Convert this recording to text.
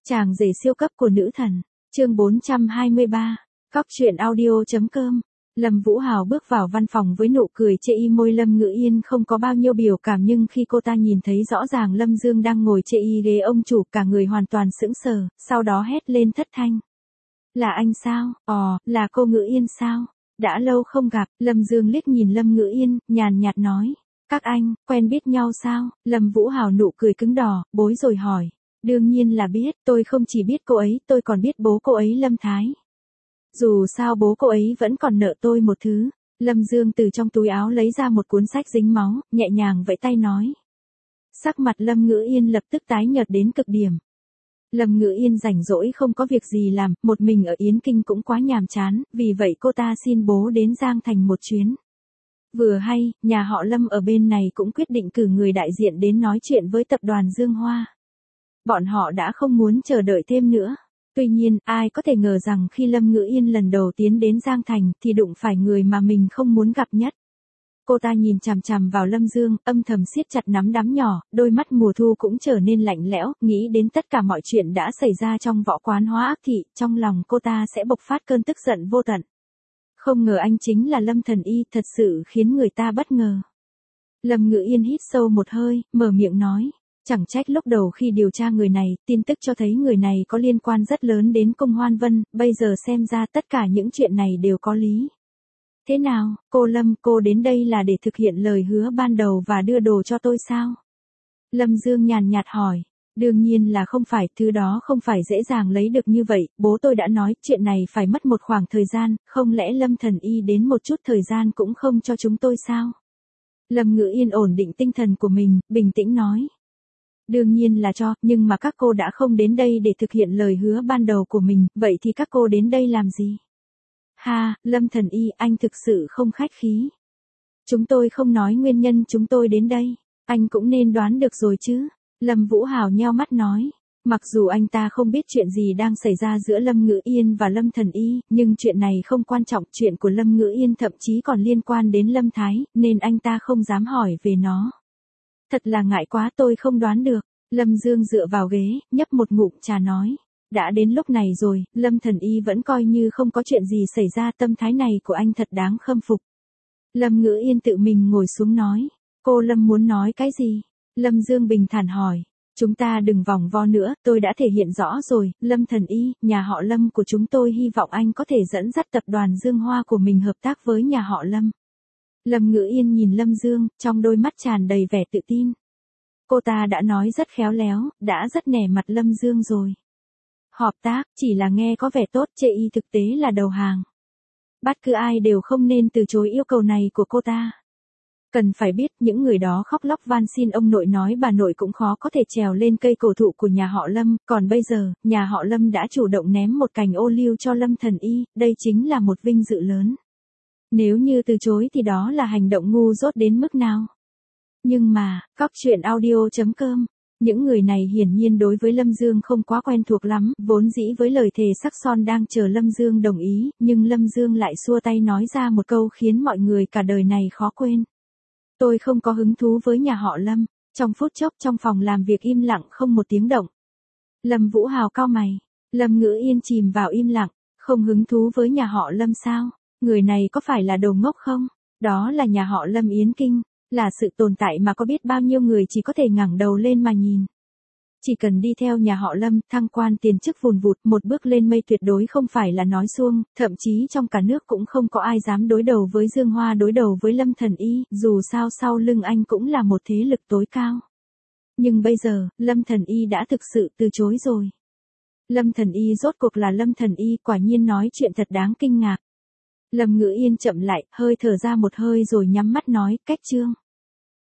Chàng rể siêu cấp của nữ thần, chương 423, Cóc truyện audio.com. Lâm Vũ Hào bước vào văn phòng với nụ cười chê y môi. Lâm Ngữ Yên không có bao nhiêu biểu cảm, nhưng khi cô ta nhìn thấy rõ ràng Lâm Dương đang ngồi chê y ghế ông chủ, cả người hoàn toàn sững sờ, sau đó hét lên thất thanh. Là anh sao? Là cô Ngữ Yên sao? Đã lâu không gặp. Lâm Dương liếc nhìn Lâm Ngữ Yên, nhàn nhạt nói. Các anh, quen biết nhau sao? Lâm Vũ Hào nụ cười cứng đỏ, bối rồi hỏi. Đương nhiên là biết, tôi không chỉ biết cô ấy, tôi còn biết bố cô ấy Lâm Thái. Dù sao bố cô ấy vẫn còn nợ tôi một thứ. Lâm Dương từ trong túi áo lấy ra một cuốn sách dính máu, nhẹ nhàng vẫy tay nói. Sắc mặt Lâm Ngữ Yên lập tức tái nhợt đến cực điểm. Lâm Ngữ Yên rảnh rỗi không có việc gì làm, một mình ở Yến Kinh cũng quá nhàm chán, vì vậy cô ta xin bố đến Giang Thành một chuyến. Vừa hay, nhà họ Lâm ở bên này cũng quyết định cử người đại diện đến nói chuyện với tập đoàn Dương Hoa. Bọn họ đã không muốn chờ đợi thêm nữa. Tuy nhiên, ai có thể ngờ rằng khi Lâm Ngữ Yên lần đầu tiến đến Giang Thành thì đụng phải người mà mình không muốn gặp nhất. Cô ta nhìn chằm chằm vào Lâm Dương, âm thầm siết chặt nắm đấm nhỏ, đôi mắt mùa thu cũng trở nên lạnh lẽo, nghĩ đến tất cả mọi chuyện đã xảy ra trong võ quán Hóa Ác Thị, trong lòng cô ta sẽ bộc phát cơn tức giận vô tận. Không ngờ anh chính là Lâm Thần Y, thật sự khiến người ta bất ngờ. Lâm Ngữ Yên hít sâu một hơi, mở miệng nói. Chẳng trách lúc đầu khi điều tra người này, tin tức cho thấy người này có liên quan rất lớn đến Cung Hoan Vân, bây giờ xem ra tất cả những chuyện này đều có lý. Thế nào, cô Lâm, cô đến đây là để thực hiện lời hứa ban đầu và đưa đồ cho tôi sao? Lâm Dương nhàn nhạt hỏi. Đương nhiên là không phải, thứ đó không phải dễ dàng lấy được như vậy, bố tôi đã nói chuyện này phải mất một khoảng thời gian, không lẽ Lâm Thần Y đến một chút thời gian cũng không cho chúng tôi sao? Lâm Ngữ Yên ổn định tinh thần của mình, bình tĩnh nói. Đương nhiên là cho, nhưng mà các cô đã không đến đây để thực hiện lời hứa ban đầu của mình, vậy thì các cô đến đây làm gì? Ha, Lâm Thần Y, anh thực sự không khách khí. Chúng tôi không nói nguyên nhân chúng tôi đến đây, anh cũng nên đoán được rồi chứ. Lâm Vũ Hào nheo mắt nói. Mặc dù anh ta không biết chuyện gì đang xảy ra giữa Lâm Ngữ Yên và Lâm Thần Y, nhưng chuyện này không quan trọng, chuyện của Lâm Ngữ Yên thậm chí còn liên quan đến Lâm Thái, nên anh ta không dám hỏi về nó. Thật là ngại quá, tôi không đoán được. Lâm Dương dựa vào ghế, nhấp một ngụm trà nói. Đã đến lúc này rồi, Lâm Thần Y vẫn coi như không có chuyện gì xảy ra, tâm thái này của anh thật đáng khâm phục. Lâm Ngữ Yên tự mình ngồi xuống nói. Cô Lâm muốn nói cái gì? Lâm Dương bình thản hỏi. Chúng ta đừng vòng vo nữa, tôi đã thể hiện rõ rồi, Lâm Thần Y, nhà họ Lâm của chúng tôi hy vọng anh có thể dẫn dắt tập đoàn Dương Hoa của mình hợp tác với nhà họ Lâm. Lâm Ngữ Yên nhìn Lâm Dương, trong đôi mắt tràn đầy vẻ tự tin. Cô ta đã nói rất khéo léo, đã rất nể mặt Lâm Dương rồi. Hợp tác, chỉ là nghe có vẻ tốt, chê y thực tế là đầu hàng. Bất cứ ai đều không nên từ chối yêu cầu này của cô ta. Cần phải biết, những người đó khóc lóc van xin ông nội nói bà nội cũng khó có thể trèo lên cây cổ thụ của nhà họ Lâm, còn bây giờ, nhà họ Lâm đã chủ động ném một cành ô liu cho Lâm Thần Y, đây chính là một vinh dự lớn. Nếu như từ chối thì đó là hành động ngu dốt đến mức nào. Nhưng mà, Cóc truyện audio.com, những người này hiển nhiên đối với Lâm Dương không quá quen thuộc lắm, vốn dĩ với lời thề sắc son đang chờ Lâm Dương đồng ý, nhưng Lâm Dương lại xua tay nói ra một câu khiến mọi người cả đời này khó quên. Tôi không có hứng thú với nhà họ Lâm. Trong phút chốc trong phòng làm việc im lặng không một tiếng động. Lâm Vũ Hào cau mày. Lâm Ngữ Yên chìm vào im lặng. Không hứng thú với nhà họ Lâm sao? Người này có phải là đồ ngốc không? Đó là nhà họ Lâm Yến Kinh. Là sự tồn tại mà có biết bao nhiêu người chỉ có thể ngẩng đầu lên mà nhìn. Chỉ cần đi theo nhà họ Lâm, thăng quan tiền chức vùn vụt, một bước lên mây tuyệt đối không phải là nói suông, thậm chí trong cả nước cũng không có ai dám đối đầu với Dương Hoa, đối đầu với Lâm Thần Y, dù sao sau lưng anh cũng là một thế lực tối cao. Nhưng bây giờ, Lâm Thần Y đã thực sự từ chối rồi. Lâm Thần Y rốt cuộc là Lâm Thần Y, quả nhiên nói chuyện thật đáng kinh ngạc. Lâm Ngữ Yên chậm lại, hơi thở ra một hơi rồi nhắm mắt nói, cách chương.